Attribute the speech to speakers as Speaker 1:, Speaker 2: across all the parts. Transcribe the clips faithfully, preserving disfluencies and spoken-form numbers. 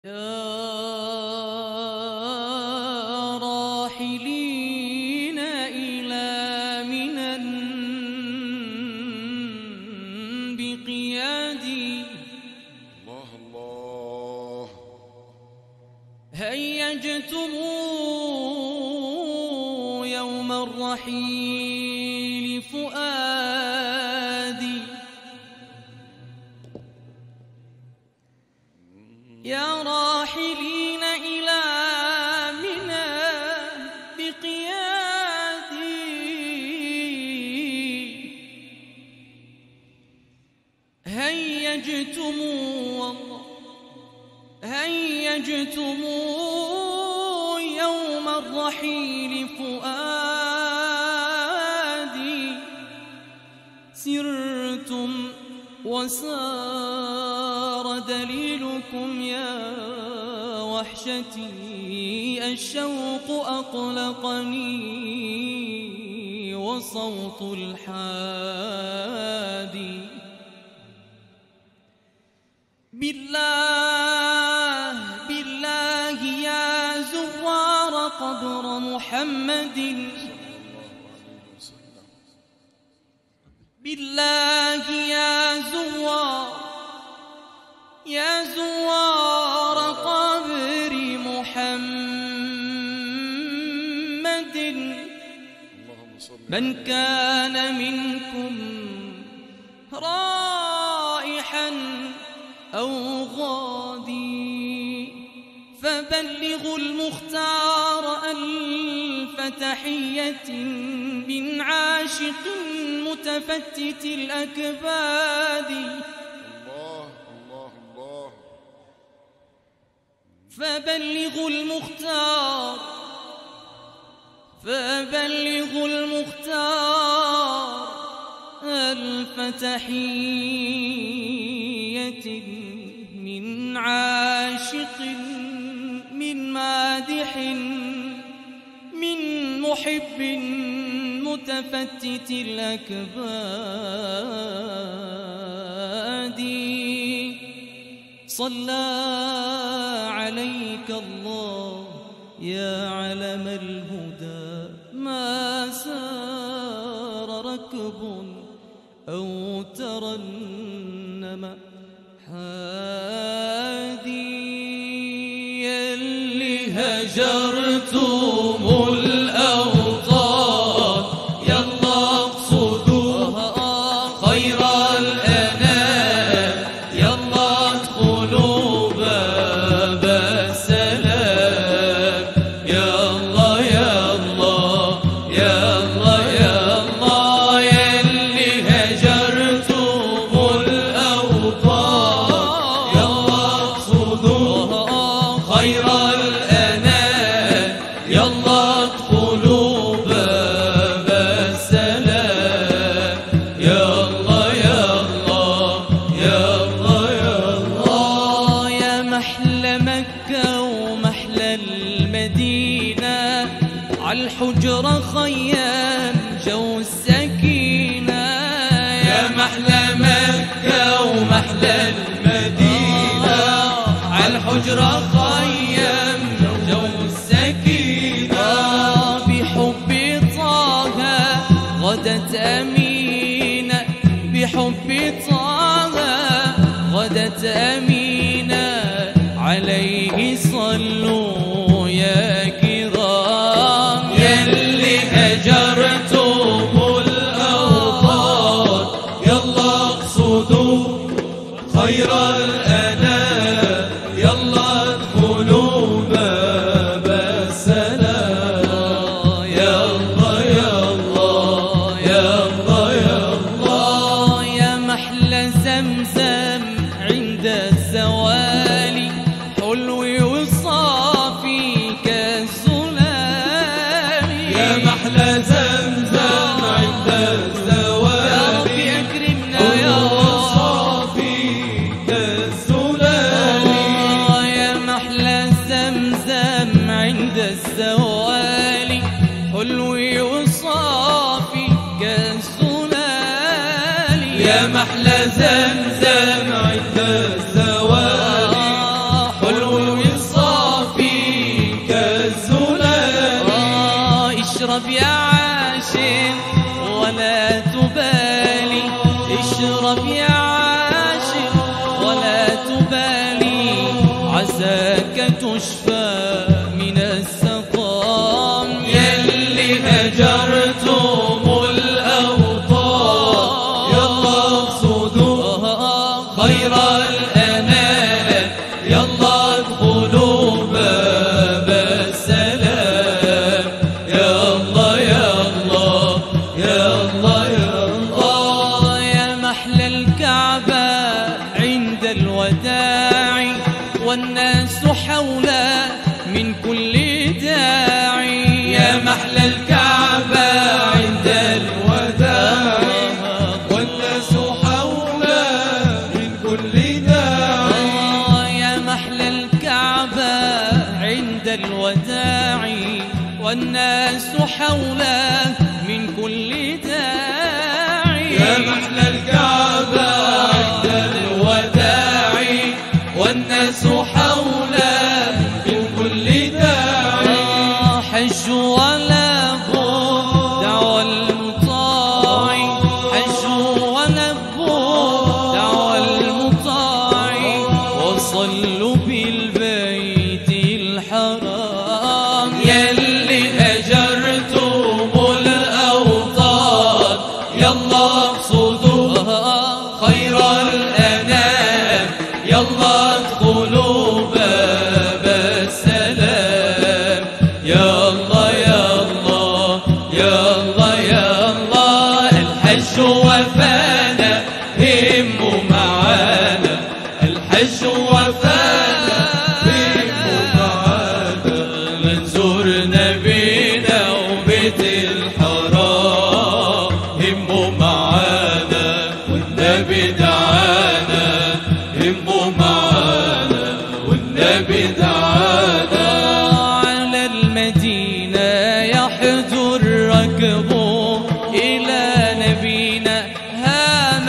Speaker 1: يا راحلين إلى منى بقيادي
Speaker 2: الله الله
Speaker 1: هيجتم يوم الرحيل فؤادي يا راحلين إلى منى بقيادي هيجتم والله هيجتم يوم الرحيل فؤادي سرتم وسار دليلكم يا وحشتي الشوق أقلقني وصوت الحادي بالله بالله يا زوار قبر محمد بالله يا زوار يا زوار قبر محمد من كان منكم رائحا أو غادي فبلغوا المختار ألف تحية من عاشق متفتت الأكباد
Speaker 2: الله الله الله
Speaker 1: فبلغوا المختار فبلغوا المختار ألف تحية من عاشق من مادح من محب متفتت الأكباد صلى عليك الله يا علم الهدى ما سار ركب أو ترنم حادي يلي هجرتم الأوطان يلا اقصدوا خير الأنام يلا ادخلوا باب السلام يلا يلا يلا يلا يلي هجرتم الأوطان يلا اقصدوا خير الأنام يلا ادخلوا باب السلام يلا يلا يلا يلا يا محلى مكة ومحلى المدينة عالحجرة خيام جو السكينة يا محلى مكة ومحلى المدينة عالحجرة خيام جو السكينة بحب طه غدت أمينة بحب طه غدت أمينة عليه صلوا يا كرام يلي هجرتم الأوطان يلا اقصدوا خير الأنام يلا ادخلوا باب السلام يلا يلا يلا يلا يا محلى زمزم عند الزوال حلو وصافي كالسلام يا محلى زمزم عند الزوال يا ربي أكرمنا يا صافي كالسلام يا محلى زمزم عند الزوال حلو وصافي كالسلال يا محلى زمزم عند الزوال حلو عساك تشفى من السقام. يلي هجرتم الأوطان يلا اقصدوا خير الأنام، يلا ادخلوا باب السلام. يا الله يا الله يا الله يا الله. يا محلى الكعبة عند الوداع والناس حوله من كل داعي. يا محلى الكعبة عند الوداع والناس حوله من كل داعي. يا محلى الكعبة عند الوداع والناس حوله من كل داعي. يا محلى الكعبة عند الوداع والناس حوله من كل داعي. حج ولبوا دعوى المطاع، حج ولبوا دعوى المطاع، وصلوا بالبيت الحرام. يلي هجرتم الأوطان يلا اقصدوا خير الأنام، يلا ادخلوا باب السلام. يا الله يا الله يا الله يا الله. الحج وفانا هموا معانا، الحج وفانا هموا معانا. منزور نبينا وبيت الحرام هموا معانا، والنبي دعانا هموا معانا، والنبي دعانا. على المدينة يحدو الركب إلى نبينا هام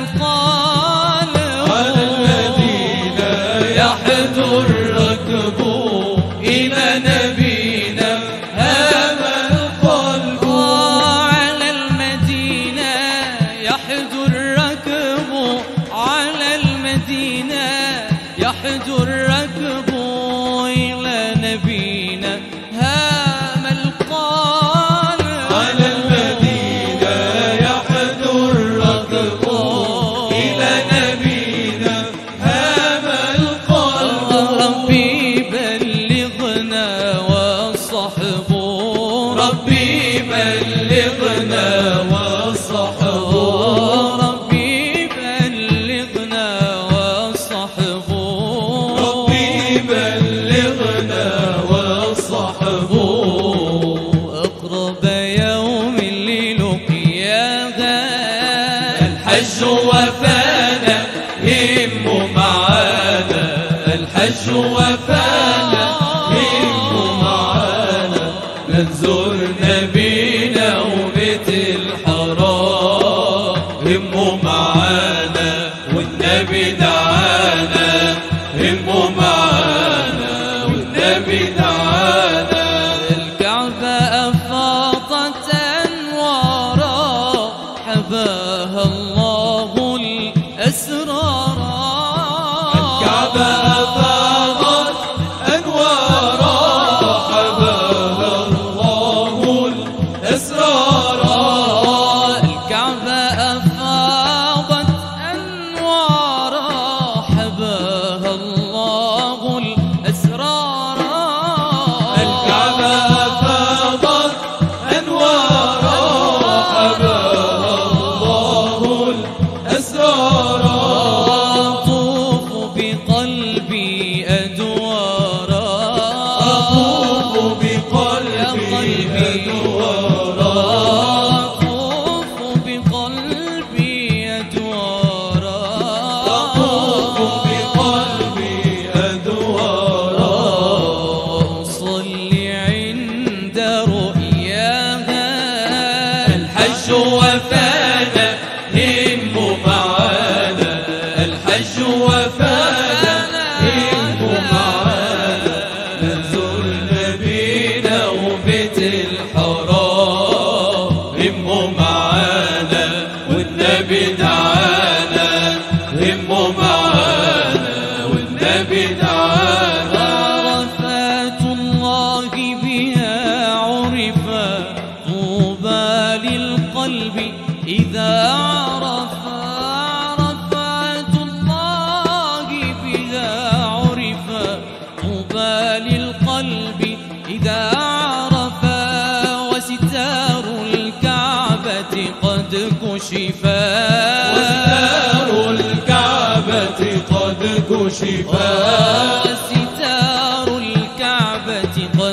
Speaker 1: القلب. على المدينة يحدو الركب إلى نبينا هام القلب. على المدينة يحدو الركب، على المدينة يحدو الركب إلى نبينا هام القلب. على المدينة يحدو الركب إلى نبينا هام القلب. ربي بلغنا والصحب، ربي بلغنا والصحب، ربي بلغنا والصحب، ربي بلغنا والصحب. أقرب يوم للقياها الحج وفانا هموا معانا، الحج وفانا هموا معانا. نزور نبينا وبيت الحرام هموا معانا، والنبي دعانا هموا معانا، والنبي دعانا. الكعبة أفاضت أنوارا حباها الله الأسرارا. الكعبة أفاضت أنوارا حباها الله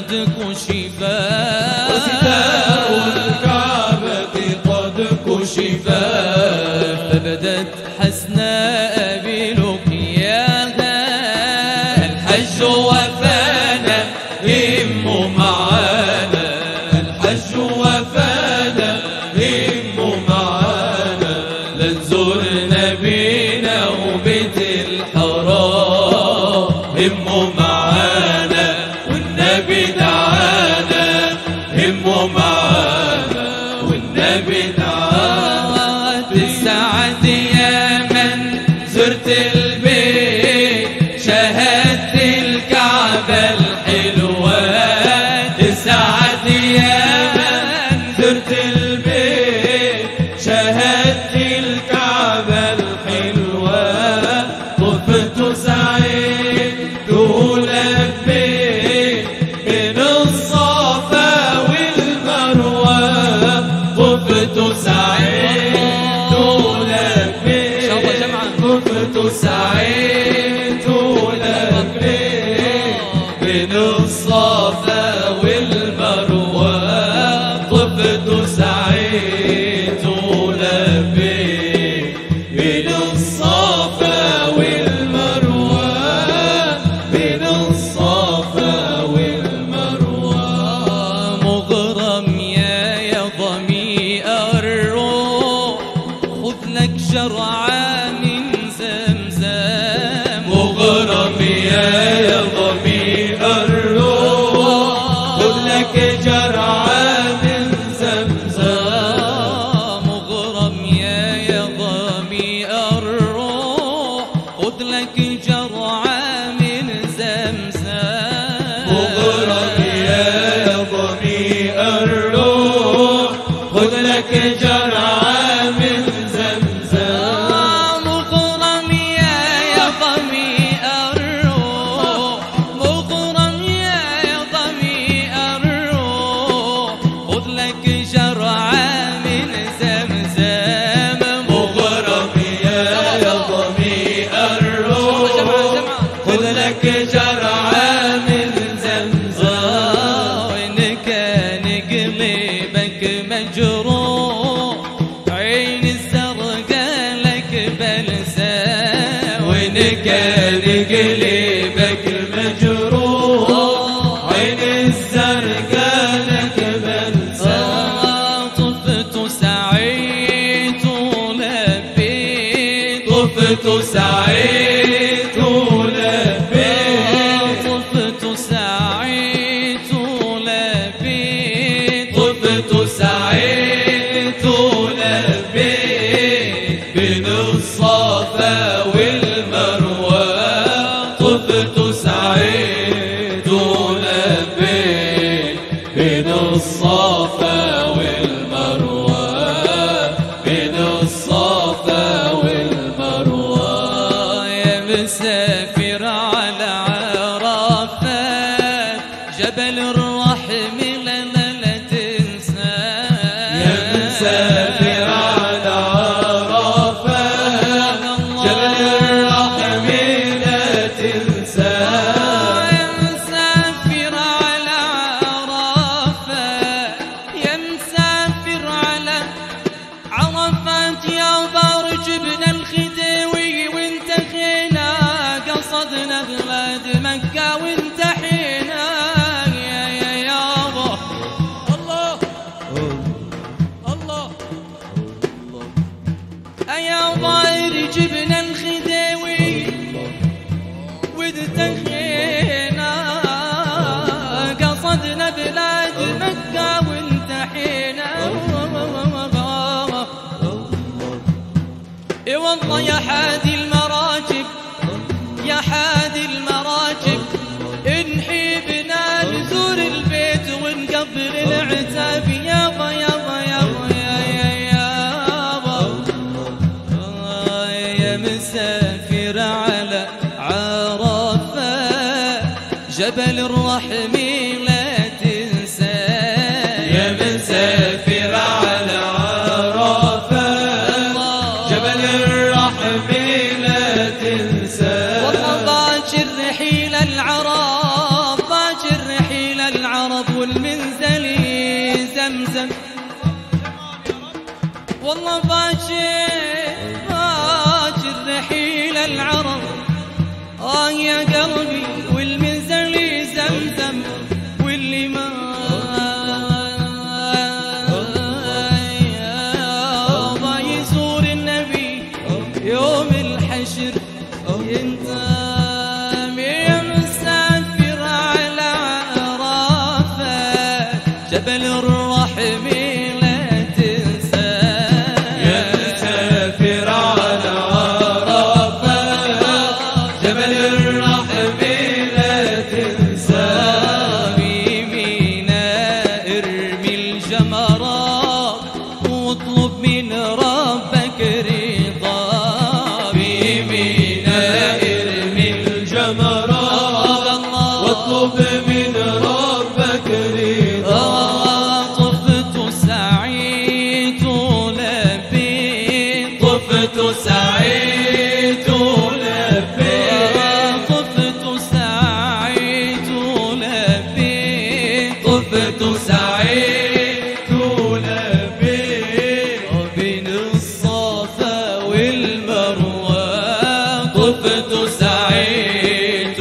Speaker 1: قد كشفا
Speaker 3: وستار الكعبة قد كشفا
Speaker 1: فبدت حسناء بلقياها الحج وفانا هم معانا
Speaker 3: الحج وفانا هم معانا
Speaker 1: لنزور نبينا وبيت الحرام
Speaker 3: هم معانا والنبي دعانا هم معانا والنبي دعانا
Speaker 1: تسعد يا من زرت البيت شاهدت الكعبة الحلوة
Speaker 3: تسعد يا من زرت البيت شاهدت الكعبة الحلوة طفت سعيد ولبيت بين الصفا والمروة طفت سعيد ولبيت طفت سعيد ولبيت بين الصفا والمروة طفت سعيد ولبيت بين الصفا والمروة بين الصفا والمروة
Speaker 1: مغرم يا يا ظمي الروح خذ لك شرعة من زمزم
Speaker 3: مغرم يا يا ظمي الروح خذ لك جرعة من زمزم
Speaker 1: مغرم يا يا ظمي الروح خذ لك جرعة من زمزم
Speaker 3: مغرم يا ظمي الروح خذ لك جرعة من زمزم
Speaker 1: مغرم يا يا ظمي الروح مغرم يا يا ظمي الروح خذ لك جرعة من زمزم
Speaker 3: مغرم يا ظمي الروح خذ لك جرعة من زمزم
Speaker 1: وإن كان قلبك مجروح عين الزرقاء لك بلسم
Speaker 3: وإن كان قلبك مجروح عين الزرقاء لك بلسم
Speaker 1: طفت سعيت ولبيت
Speaker 3: طفت سعيد ولبيت
Speaker 1: طفت سعيت ولبيت
Speaker 3: طفت سعيد ولبيت بين الصفا والمروة طفت سعيد ولبيت بين الصفا والمروة بين الصفا والمروة
Speaker 1: يا مسافر على عرفات جبل الرحم لا لا تنسى
Speaker 3: يا مسافر على عرفات جبل الرحم لا تنسى
Speaker 1: يا مسافر على عرفات يا مسافر على عرفات يا بار جبنا الخديوي وانتهينا قصدنا بلاد مكة وانتحينا يا يا يابا الله الله يا ضاير جبنا الخديوي وانتهينا قصدنا بلاد مكة وانتحينا اي والله يا حادي المراكب يا حادي المراكب انحي بنا نزور البيت ونقبل العتاب يابا يابا يابا يا يا يابا آه يا مسافر على عرفات جبل الرحم لا تنسى
Speaker 3: يا مسافر على عرفات جبل الرحم لا تنسى
Speaker 1: والله باكر رحيل العراف باكر رحيل العراف جبل الرحم لا تنسى
Speaker 3: يا مسافر على عرفات جبل الرحم لا تنسى
Speaker 1: بميناء ارمي الجمرات واطلب من ربك رضا
Speaker 3: بميناء ارمي الجمرات واطلب من ربك رضا
Speaker 1: طفت سعيت لبيت
Speaker 3: طفت سعيت لبيك
Speaker 1: طفت سعيت لبيت
Speaker 3: طفت سعيت لبيك
Speaker 1: بين الصفا والمروة
Speaker 3: طفت سعيت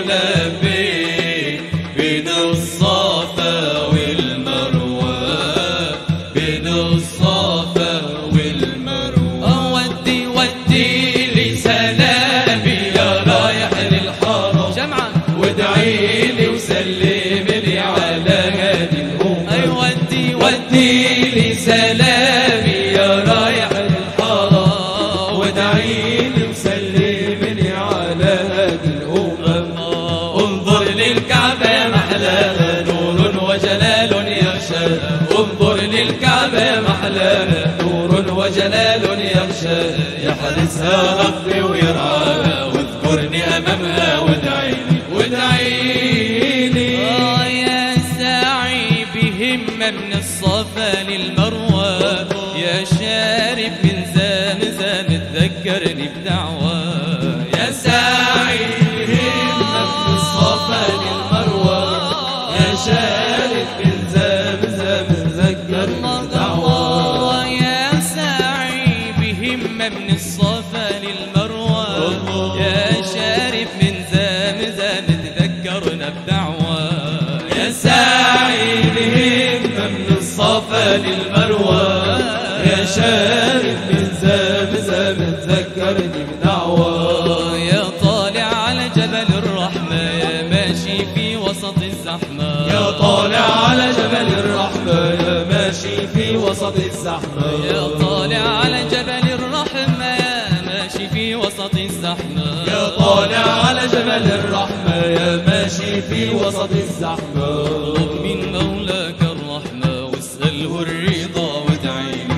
Speaker 3: لبيك بين الصفا والمروة بين الصفا والمروة
Speaker 1: ودي ودي
Speaker 3: لي سلامي يا رايح للحرم
Speaker 1: جمعة
Speaker 3: وادعي لي وسلم لي على هادي الأمة
Speaker 1: أي ودي
Speaker 3: ودي لي سلامي يا رايح للحرم وادعي لي وسلم لي على هادي الأمم انظر للكعبة يا محلاها نور وجلال يغشاها انظر للكعبة يا محلاها نور وجلال يغشاها يحرسها ربي ويرعاها واذكرني أمامها وادعي لي وادعي لي
Speaker 1: آه يا ساعي بهمة من الصفا للمروة يا شارب من زمزم تذكرني بدعوة
Speaker 3: يا ساعي بهمة من الصفا للمروة يا شارب من زمزم ذكرني بدعوة
Speaker 1: الله يا ساعي بهمة من الصفا للمروة يا شارب من زمزم تذكرنا بدعوة
Speaker 3: يا ساعي بهمة من الصفا للمروة يا شارب من زمزم تذكرني بدعوة
Speaker 1: يا طالع على جبل الرحمة يا ماشي في وسط الزحمة
Speaker 3: يا طالع على جبل الرحمة يا ماشي في وسط الزحمة
Speaker 1: يا طالع على جبل الرحمة يا ماشي في وسط الزحمة
Speaker 3: يا طالع على جبل الرحمة يا ماشي في وسط الزحمة
Speaker 1: اطلب من مولاك الرحمة واسأله الرضا وادعيلي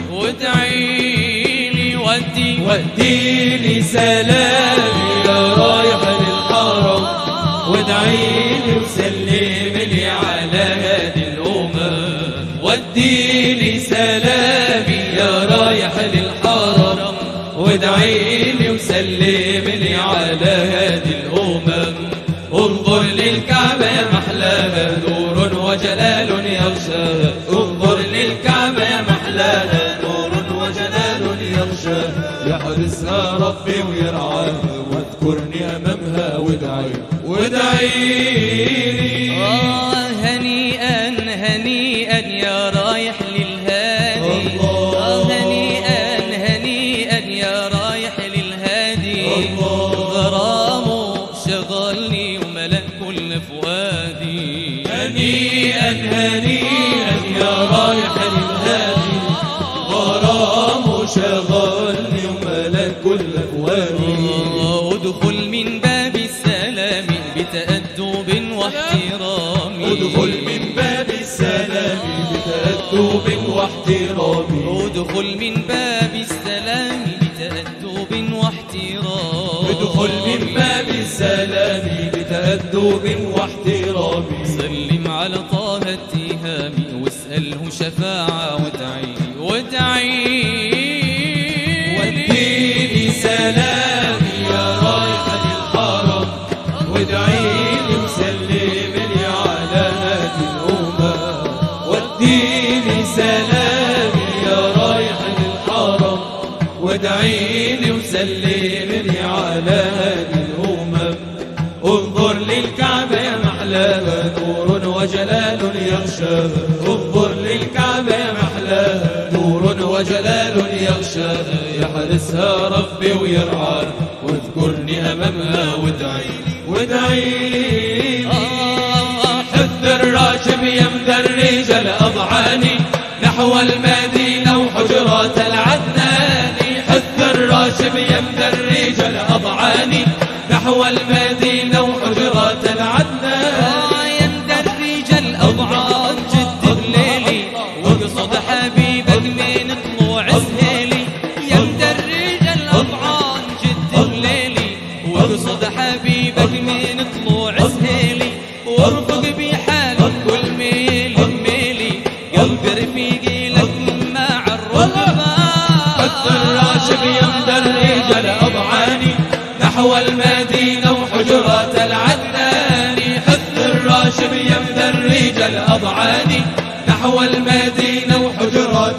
Speaker 1: وادعيلي ودي
Speaker 3: ودي لي سلامي يا رايح للحرم وادعي لي وسلم لي على هادي الأمم ودي لي سلامي يا رايح للحرم وادعي لي وسلم لي على هادي الأمم انظر للكعبة يا محلاها نور وجلال يغشاها انظر للكعبة يا محلاها نور وجلال يغشاها يحرسها ربي ويرعاها واذكرني أمامها وادعي وادعي لي
Speaker 1: آه هنيئا هنيئا يا رايح للهادي
Speaker 3: الله.
Speaker 1: آه هنيئا هنيئا يا رايح للهادي
Speaker 3: الله.
Speaker 1: غرامه شغلني وملأ كل فؤادي
Speaker 3: هنيئا هنيئا يا رايح للهادي غرامه شغلني وملأ كل فؤادي
Speaker 1: ادخل من باب السلام بتأدب واحترام
Speaker 3: ادخل من باب السلام بتأدب واحترام
Speaker 1: ادخل من باب السلام بتأدب واحترام
Speaker 3: ادخل من باب السلام بتأدب واحترام
Speaker 1: سلم على طه التهامي واسأله شفاعة وادعي وادعي
Speaker 3: وديني سلامي يا رايح للحرم وادعي لي وسلم لي على هادي الأمة وديني سلامي يا رايح للحرم وادعي لي وسلم لي على هادي الأمم انظر للكعبة يا محلاها نور وجلال يغشاها انظر للكعبة يا محلاها نور وجلال يغشاها يحرسها ربي ويرعاها واذكرني أمامها وادعي وادعي
Speaker 1: آه
Speaker 3: حث الراكب يمدى الرجال نحو المدينة وحجرات العدنان. حث الراشب يمدى الرجال أضعاني نحو المدينة وحجرات العدنان.
Speaker 1: يمدى الرجال أضعان جد الليلي واقصد حبيبك من طلوع سهيلي. يمدى الرجال أضعان جد الليلي واقصد حبيبك من طلوع سهيلي. وارفق بحالك كل ميل ميلي قلبي رفيقي لك مع الرهبان.
Speaker 3: حث الراشب يمدى الرجال أضعاني نحو المدينة وحجرات العدنان. حث الراشب يمدى الرجال أضعاني نحو المدينة وحجرات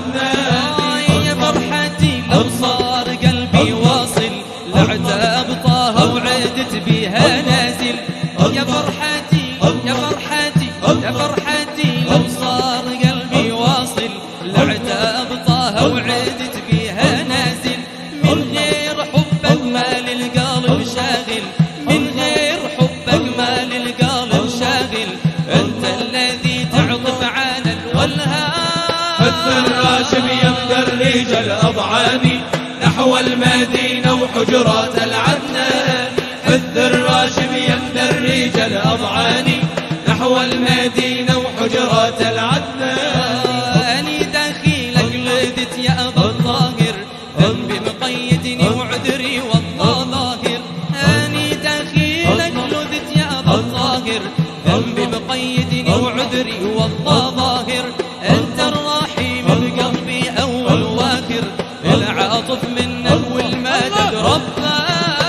Speaker 3: العدنان.
Speaker 1: يا فرحتي لو صار قلبي واصل لعتاب طه وعدت بها نازل. يا فرحتي يا فرحتي يا فرحتي لو صار قلبي واصل لعتاب طه وعدت بها نازل. من غير حبك ما للقلب شاغل من غير حبك ما للقلب شاغل. انت الذي تعطف على الولهان.
Speaker 3: حث الراشب يمدى الرجال أضعاني نحو المدينة وحجرات العدنان. حث الراشب يمدى الرجال أضعاني نحو المدينة وحجرات العدنان.
Speaker 1: أني دخيلك لدت يا أبا الطاهر ذنبي مقيدني وعذري والله ظاهر. أني دخيلك لدت يا أبا الطاهر ذنبي مقيدني وعذري والله ظاهر. أنت الرحيم بقلبي أول واخر العاطف منك والمدد ربنا.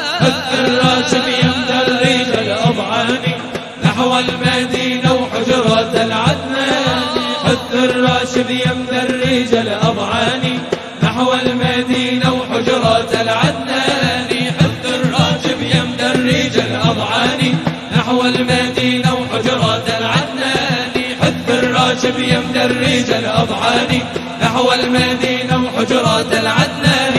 Speaker 3: حث الراشب يمدى الرجال أضعاني نحو المدينة وحجرات العدنان. حث الراشب يمدى الرجال أضعاني نحو المدينة وحجرات العدنان. حث الراشب يمدى الرجال أضعاني نحو المدينة وحجرات العدنان. حث الراشب يمدى الرجال أضعاني نحو المدينة وحجرات العدنان.